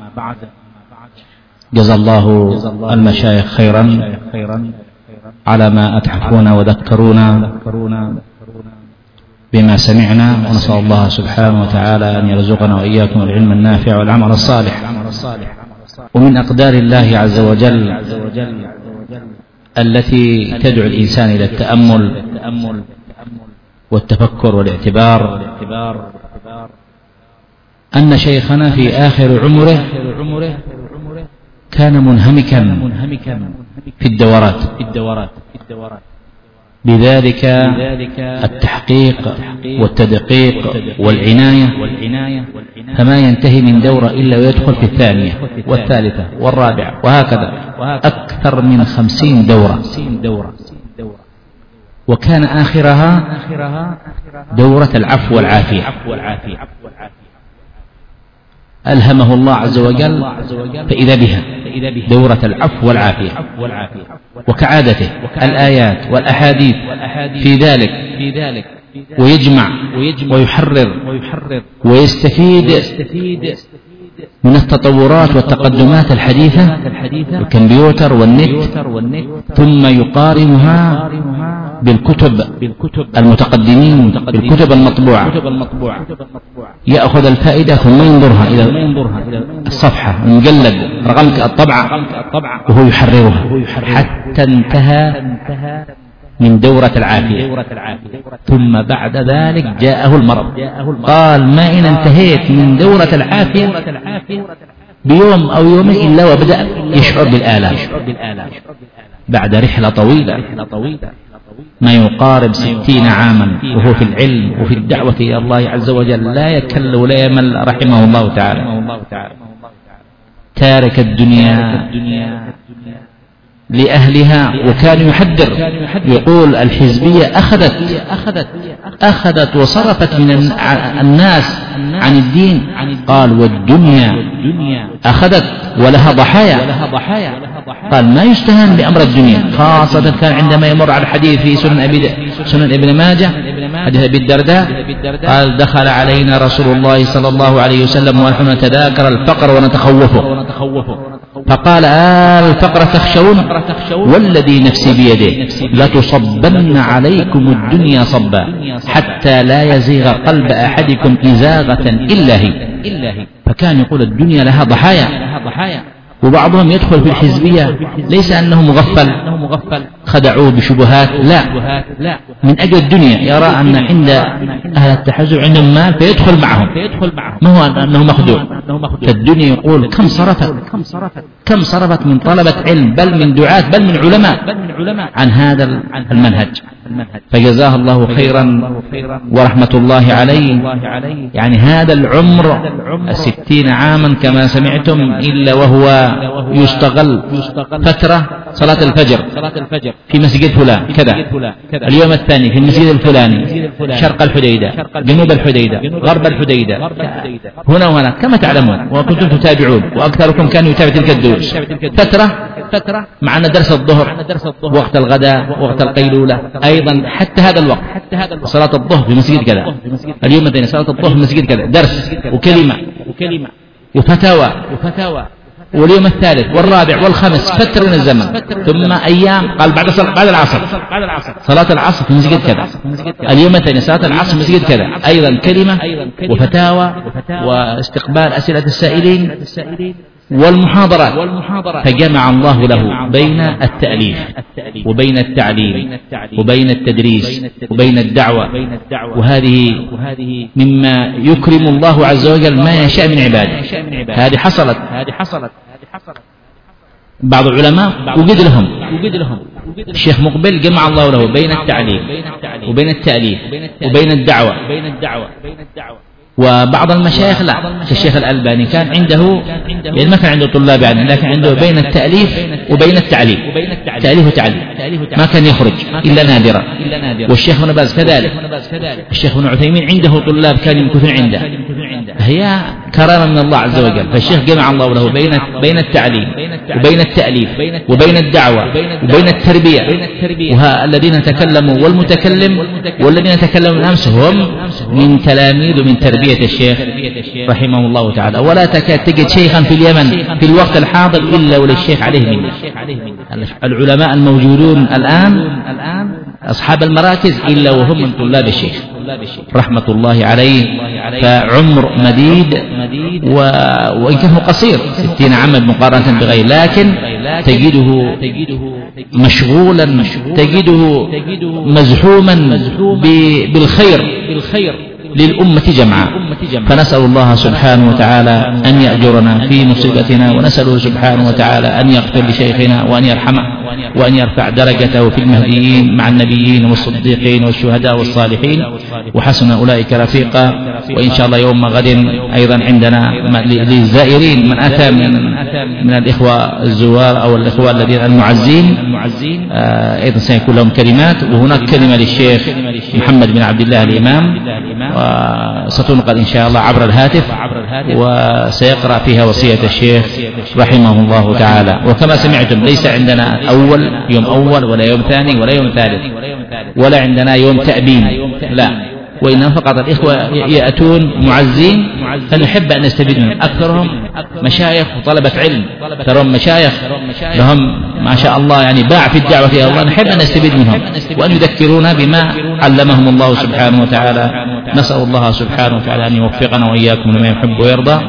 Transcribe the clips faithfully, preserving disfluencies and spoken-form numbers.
جزا الله المشايخ خيرا على ما أتحفونا وذكرونا بما سمعنا، ونسأل الله سبحانه وتعالى أن يرزقنا وإياكم العلم النافع والعمل الصالح. ومن أقدار الله عز وجل التي تدعو الإنسان إلى التأمل والتفكر والاعتبار أن شيخنا في آخر عمره كان منهمكا في الدورات، بذلك التحقيق والتدقيق والعناية، فما ينتهي من دورة إلا ويدخل في الثانية والثالثة والرابعة وهكذا، أكثر من خمسين دورة، وكان آخرها دورة العفو والعافية. ألهمه الله عز وجل فإذا بها دورة العفو والعافية، وكعادته الآيات والأحاديث في ذلك، ويجمع ويحرر ويستفيد من التطورات والتقدمات الحديثة، الكمبيوتر والنت، ثم يقارنها بالكتب المتقدمين، بالكتب المطبوعة، يأخذ الفائدة ثم ينظرها إلى الصفحة المجلد رقم الطبعة وهو يحررها حتى انتهى من دورة العافية. ثم بعد ذلك جاءه المرض، قال ما إن انتهيت من دورة العافية بيوم أو يومين إلا وبدأ يشعر بالآلام بعد رحلة طويلة ما يقارب ستين عاما، وهو في العلم وفي الدعوة إلى الله عز وجل لا يكل ولا يمل رحمه الله تعالى، تارك الدنيا لأهلها. وكان يحذر يقول الحزبية أخذت أخذت وصرفت من الناس عن الدين، قال والدنيا أخذت ولها ضحايا، قال ما يستهان بأمر الدنيا، خاصة كان عندما يمر على الحديث في سنن أبي سنن ابن ماجه حديث أبي الدرداء، قال دخل علينا رسول الله صلى الله عليه وسلم ونحن نتذاكر الفقر ونتخوفه، فقال آه الفقر تخشون والذي نفسي بيده لتصبن عليكم الدنيا صبا حتى لا يزيغ قلب أحدكم إزاغة إلا هي. فكان يقول الدنيا لها ضحايا، وبعضهم يدخل في الحزبية ليس أنه مغفل خدعوه بشبهات، لا، من أجل الدنيا، يرى أن عند أهل التحزب عندهم مال فيدخل معهم، ما هو أنه مخدوع. فالدنيا يقول كم صرفت كم صرفت من طلبة علم، بل من دعاة، بل من علماء عن هذا المنهج. فجزاه الله خيرا ورحمة الله عليه. يعني هذا العمر الستين عاما كما سمعتم إلا وهو يستغل فترة صلاة الفجر في مسجد فلان كذا، اليوم الثاني في المسجد الفلاني، شرق الحديدة، جنوب الحديدة، غرب الحديدة، هنا وهنا كما تعلمون وكنتم تتابعون، وأكثركم كانوا يتابع تلك الدروس. فترة معنا درس الظهر، وقت الغداء، وقت القيلولة، أيضا حتى هذا الوقت صلاة الظهر في مسجد كذا، اليوم الثاني صلاة الظهر في مسجد كذا، درس وكلمة وفتاوى، واليوم الثالث والرابع والخامس فترة من الزمن، ثم أيام قال بعد بعد العصر صلاة العصر في مسجد كذا، اليوم الثاني صلاة العصر في مسجد كذا، أيضا كلمة وفتاوى واستقبال أسئلة السائلين والمحاضرات. فجمع الله له بين التأليف وبين التعليم وبين التدريس وبين الدعوة، وهذه مما يكرم الله عز وجل ما يشاء من عباده. هذه حصلت بعض العلماء وجد لهم الشيخ مقبل جمع الله له بين التعليم وبين التأليف وبين الدعوة. وبعض المشايخ لا، كالشيخ الألباني كان عنده يعني ما كان عنده طلاب يعني، لكن عنده بين التأليف وبين التعليم، تأليف وتعليم، ما كان يخرج إلا نادرا. والشيخ ابن باز كذلك، الشيخ ابن عثيمين عنده طلاب كانوا يمكثون عنده، هي كرامة من الله عز وجل. فالشيخ جمع الله له بين بين التعليم وبين التأليف وبين الدعوة وبين التربية. وها الذين تكلموا والمتكلم والذين تكلموا الأمس هم من تلاميذ ومن تربية تربية الشيخ رحمه الله تعالى، ولا تكاد تجد شيخا في اليمن في الوقت الحاضر إلا وللشيخ عليه منه. العلماء الموجودون الآن أصحاب المراكز إلا وهم من طلاب الشيخ رحمة الله عليه، فعمر مديد وإن كان قصير ستين عاما مقارنة بغيره، لكن تجده مشغولا، تجده مزحوما بالخير للأمة جمعاء. فنسأل الله سبحانه وتعالى أن يأجرنا في مصيبتنا، ونسأله سبحانه وتعالى أن يغفر لشيخنا وأن يرحمه وأن يرفع درجته في المهديين مع النبيين والصديقين والشهداء والصالحين، وحسن أولئك رفيقا. وإن شاء الله يوم غد أيضا عندنا للزائرين من أتى من, من الإخوة الزوار أو الإخوة الذين المعزين أيضا سيكون لهم كلمات، وهناك كلمة للشيخ محمد بن عبد الله الإمام وستنقل إن شاء الله عبر الهاتف، وسيقرأ فيها وصية الشيخ رحمه الله تعالى. وكما سمعتم ليس عندنا أول يوم أول ولا يوم ثاني ولا يوم ثالث ولا عندنا يوم تأبين، لا، وإنما فقط الإخوة يأتون معزين، فنحب أن نستفيد منهم. أكثرهم مشايخ وطلبة علم، ترون مشايخ لهم ما شاء الله يعني باع في الدعوة إلى الله، نحب أن نستفيد منهم وأن يذكرونا بما علمهم الله سبحانه وتعالى. نسأل الله سبحانه وتعالى أن يوفقنا وإياكم لما يحب ويرضى.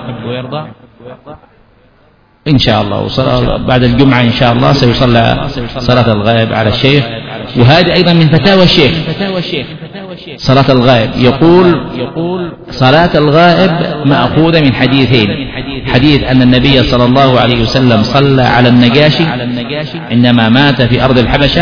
إن شاء الله بعد الجمعة إن شاء الله سيصلى صلاة الغائب على الشيخ، وهذه أيضا من فتاوى الشيخ صلاة الغائب. يقول صلاة الغائب مأخوذة من حديثين: حديث أن النبي صلى الله عليه وسلم صلى على النجاشي عندما مات في أرض الحبشة،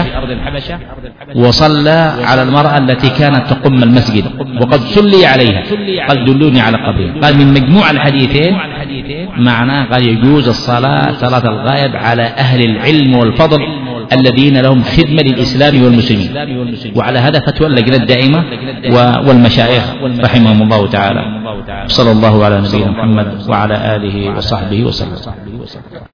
وصلى على المرأة التي كانت تقم المسجد وقد صلي عليها، قال دلوني على قبرها. قال من مجموع الحديثين معناه قال يجوز الصلاة صلاة الغائب على أهل العلم والفضل الذين لهم خدمة للإسلام والمسلمين، وعلى هذا فتوى اللجنة الدائمة والمشايخ رحمهم الله تعالى. صلى الله على نبينا محمد وعلى آله وصحبه وسلم.